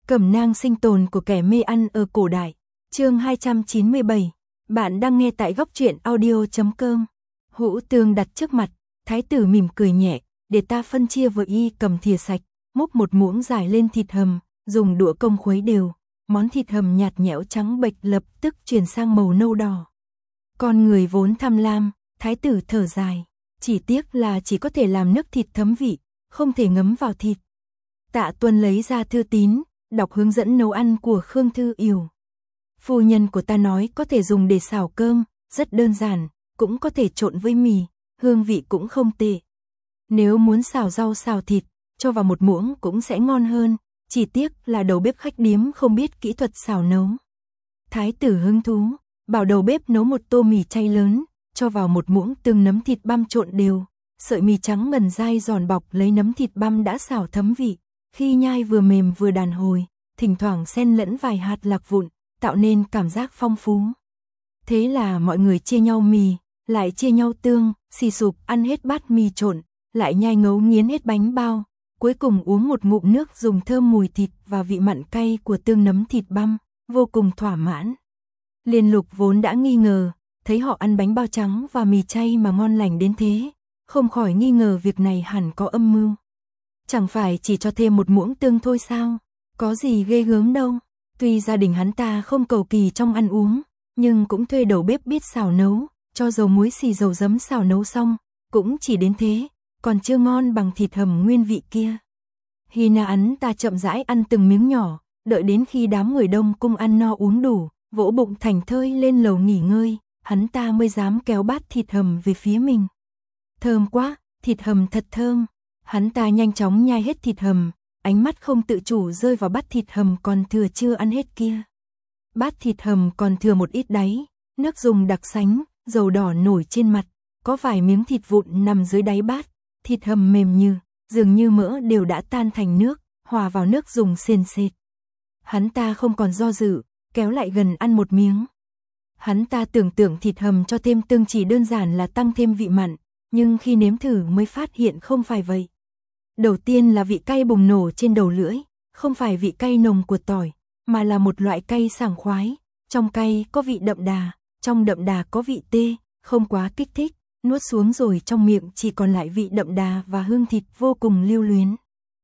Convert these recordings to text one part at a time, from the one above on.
Cẩm nang sinh tồn của kẻ mê ăn ở cổ đại. Chương 297. Bạn đang nghe tại góc truyện audio.com. Hũ tương đặt trước mặt, thái tử mỉm cười nhẹ, để ta phân chia với y. Cầm thìa sạch, múc một muỗng dài lên thịt hầm, dùng đũa công khuấy đều. Món thịt hầm nhạt nhẽo trắng bệch lập tức chuyển sang màu nâu đỏ. Con người vốn tham lam, thái tử thở dài, chỉ tiếc là chỉ có thể làm nước thịt thấm vị, không thể ngấm vào thịt. Tạ Tuân lấy ra thư tín, đọc hướng dẫn nấu ăn của Khương Thư Yểu. Phu nhân của ta nói có thể dùng để xào cơm, rất đơn giản, cũng có thể trộn với mì, hương vị cũng không tệ. Nếu muốn xào rau xào thịt, cho vào một muỗng cũng sẽ ngon hơn, chỉ tiếc là đầu bếp khách điếm không biết kỹ thuật xào nấu. Thái tử hứng thú, bảo đầu bếp nấu một tô mì chay lớn, cho vào một muỗng tương nấm thịt băm trộn đều, sợi mì trắng ngần dai giòn bọc lấy nấm thịt băm đã xào thấm vị, khi nhai vừa mềm vừa đàn hồi, thỉnh thoảng xen lẫn vài hạt lạc vụn, tạo nên cảm giác phong phú. Thế là mọi người chia nhau mì, lại chia nhau tương, xì sụp ăn hết bát mì trộn, lại nhai ngấu nghiến hết bánh bao, cuối cùng uống một ngụm nước dùng thơm mùi thịt và vị mặn cay của tương nấm thịt băm, vô cùng thỏa mãn. Liên Lục vốn đã nghi ngờ, thấy họ ăn bánh bao trắng và mì chay mà ngon lành đến thế, không khỏi nghi ngờ việc này hẳn có âm mưu. Chẳng phải chỉ cho thêm một muỗng tương thôi sao, có gì ghê gớm đâu. Tuy gia đình hắn ta không cầu kỳ trong ăn uống, nhưng cũng thuê đầu bếp biết xào nấu, cho dầu muối xì dầu giấm xào nấu xong, cũng chỉ đến thế, còn chưa ngon bằng thịt hầm nguyên vị kia. Hina hắn ta chậm rãi ăn từng miếng nhỏ, đợi đến khi đám người đông cung ăn no uống đủ, vỗ bụng thành thơi lên lầu nghỉ ngơi, hắn ta mới dám kéo bát thịt hầm về phía mình. Thơm quá, thịt hầm thật thơm. Hắn ta nhanh chóng nhai hết thịt hầm, ánh mắt không tự chủ rơi vào bát thịt hầm còn thừa chưa ăn hết kia. Bát thịt hầm còn thừa một ít đáy, nước dùng đặc sánh, dầu đỏ nổi trên mặt, có vài miếng thịt vụn nằm dưới đáy bát, thịt hầm mềm như, dường như mỡ đều đã tan thành nước, hòa vào nước dùng sền sệt. Hắn ta không còn do dự, kéo lại gần ăn một miếng. Hắn ta tưởng tượng thịt hầm cho thêm tương chỉ đơn giản là tăng thêm vị mặn, nhưng khi nếm thử mới phát hiện không phải vậy. Đầu tiên là vị cay bùng nổ trên đầu lưỡi, không phải vị cay nồng của tỏi, mà là một loại cay sảng khoái, trong cay có vị đậm đà, trong đậm đà có vị tê, không quá kích thích, nuốt xuống rồi trong miệng chỉ còn lại vị đậm đà và hương thịt vô cùng lưu luyến.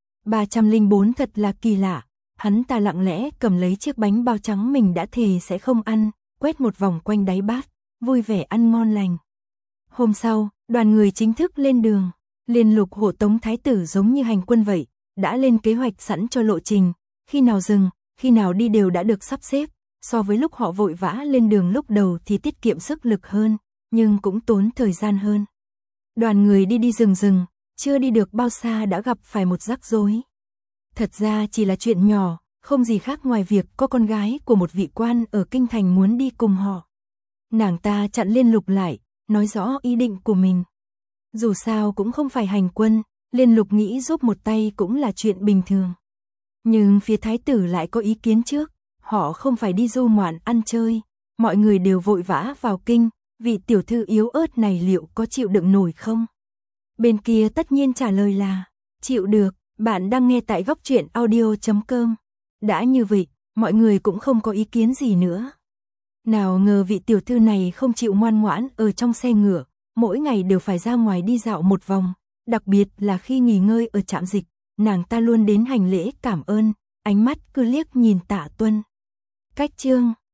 304 thật là kỳ lạ, hắn ta lặng lẽ cầm lấy chiếc bánh bao trắng mình đã thề sẽ không ăn, quét một vòng quanh đáy bát, vui vẻ ăn ngon lành. Hôm sau, đoàn người chính thức lên đường. Liên Lục hộ tống thái tử giống như hành quân vậy, đã lên kế hoạch sẵn cho lộ trình, khi nào dừng, khi nào đi đều đã được sắp xếp, so với lúc họ vội vã lên đường lúc đầu thì tiết kiệm sức lực hơn, nhưng cũng tốn thời gian hơn. Đoàn người đi rừng, chưa đi được bao xa đã gặp phải một rắc rối. Thật ra chỉ là chuyện nhỏ, không gì khác ngoài việc có con gái của một vị quan ở kinh thành muốn đi cùng họ. Nàng ta chặn Liên Lục lại, nói rõ ý định của mình. Dù sao cũng không phải hành quân, Liên Lục nghĩ giúp một tay cũng là chuyện bình thường. Nhưng phía thái tử lại có ý kiến trước, họ không phải đi du ngoạn ăn chơi, mọi người đều vội vã vào kinh, vị tiểu thư yếu ớt này liệu có chịu đựng nổi không? Bên kia tất nhiên trả lời là, chịu được, bạn đang nghe tại góc truyện audio.com. Đã như vậy, mọi người cũng không có ý kiến gì nữa. Nào ngờ vị tiểu thư này không chịu ngoan ngoãn ở trong xe ngựa, mỗi ngày đều phải ra ngoài đi dạo một vòng, đặc biệt là khi nghỉ ngơi ở trạm dịch, nàng ta luôn đến hành lễ cảm ơn, ánh mắt cứ liếc nhìn Tạ Tuân. Cách chương